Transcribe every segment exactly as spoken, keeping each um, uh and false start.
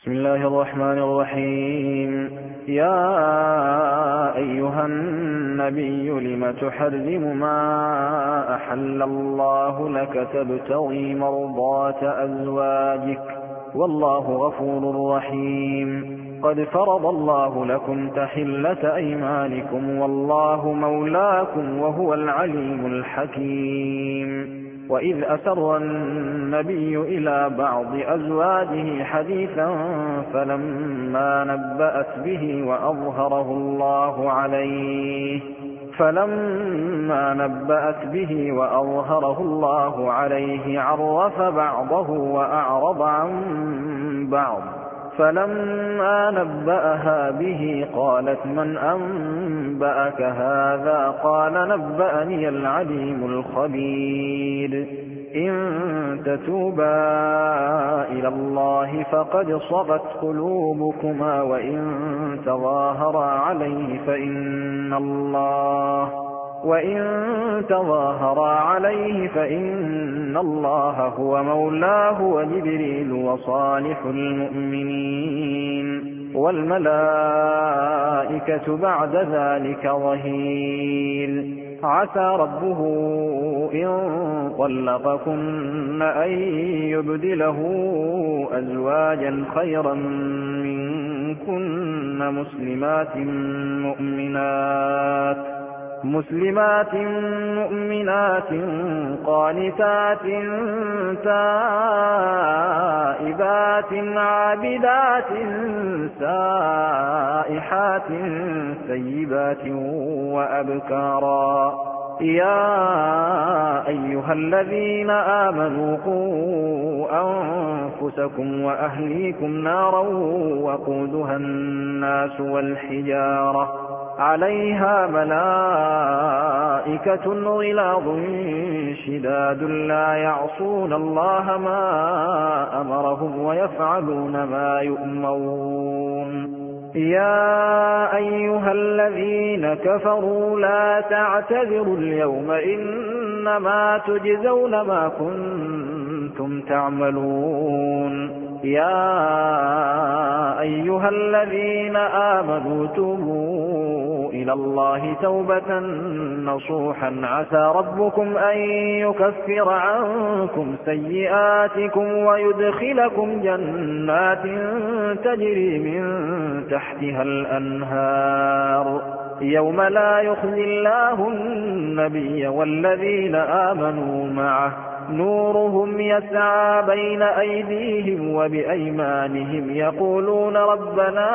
بسم الله الرحمن الرحيم. يا أيها النبي لم تحرم ما أحل الله لك تبتغي مرضات أزواجك والله غفور رحيم. قد فرض الله لكم تحلة أيمانكم والله مولاكم وهو العليم الحكيم. وإذ أسر النبي إلى بعض أزواجه حديثا فلما نبأت به وأظهره الله عليه فلما نبأت به وأظهره الله عليه عرف بعضه وأعرض عن بعض فلما نبأها به قالت من أنبأك هذا؟ قال نبأني العليم الخبير. إن تتوبا إلى الله فقد صغت قلوبكما وإن تظاهرا عليه فإن الله وإن تظاهرا عليه فإن الله هو مولاه وجبريل وصالح المؤمنين والملائكة بعد ذلك ظهير. عسى ربه إن طلقكن أن يبدله أزواجا خيرا منكن مسلمات مؤمنات مسلمات مؤمنات قانتات تائبات عابدات سائحات ثيبات وأبكارا. يا أيها الذين آمنوا قوا أنفسكم وأهليكم نارا وقودها الناس والحجارة عليها ملائكة غلاظ شداد لا يعصون الله ما أمرهم ويفعلون ما يؤمرون. يا أيها الذين كفروا لا تعتذروا اليوم إنما تجزون ما كنتم تعملون. يا أيها الذين آمنوا توبوا إلى الله توبة نصوحا عسى ربكم أن يكفر عنكم سيئاتكم ويدخلكم جنات تجري من تحتها الأنهار يوم لا يخزي الله النبي والذين آمنوا معه نورهم يسعى بين أيديهم وبأيمانهم يقولون ربنا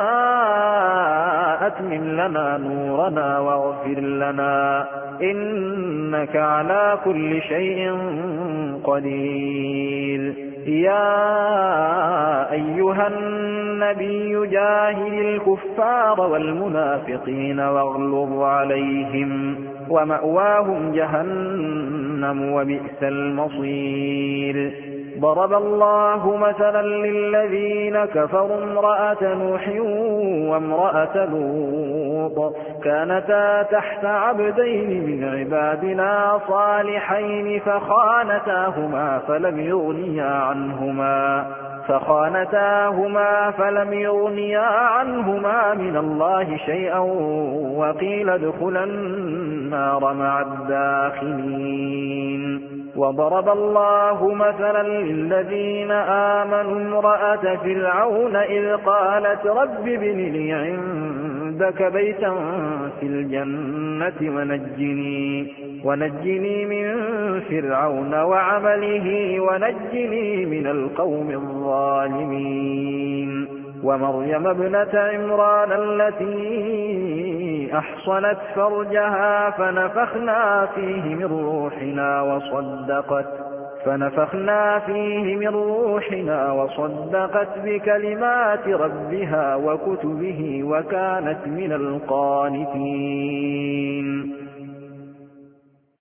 أتمم لنا نورنا واغفر لنا إنك على كل شيء قدير. يا أيها النبي جاهد الكفار والمنافقين واغلظ عليهم ومأواهم جهنم وبئس المصير. ضرب الله مثلا للذين كفروا امرأة نوح وامرأة لوط كانتا تحت عبدين من عبادنا صالحين فخانتاهما فلم يغنيا عنهما فخانتاهما فلم يغنيا عنهما من الله شيئا وقيل ادخلا النار مع الداخلين. وضرب الله مثلا للذين آمنوا امرأة فرعون إذ قالت رب ابن لي عندك بيتا في الجنة ونجني, ونجني من فرعون وعمله ونجني من القوم الظالمين. ومريم ابنة عمران التي أحصنت فرجها فنفخنا فيه من روحنا وصدقت فنفخنا فيه من روحنا وصدقت بكلمات ربها وكتبه وكانت من القانتين.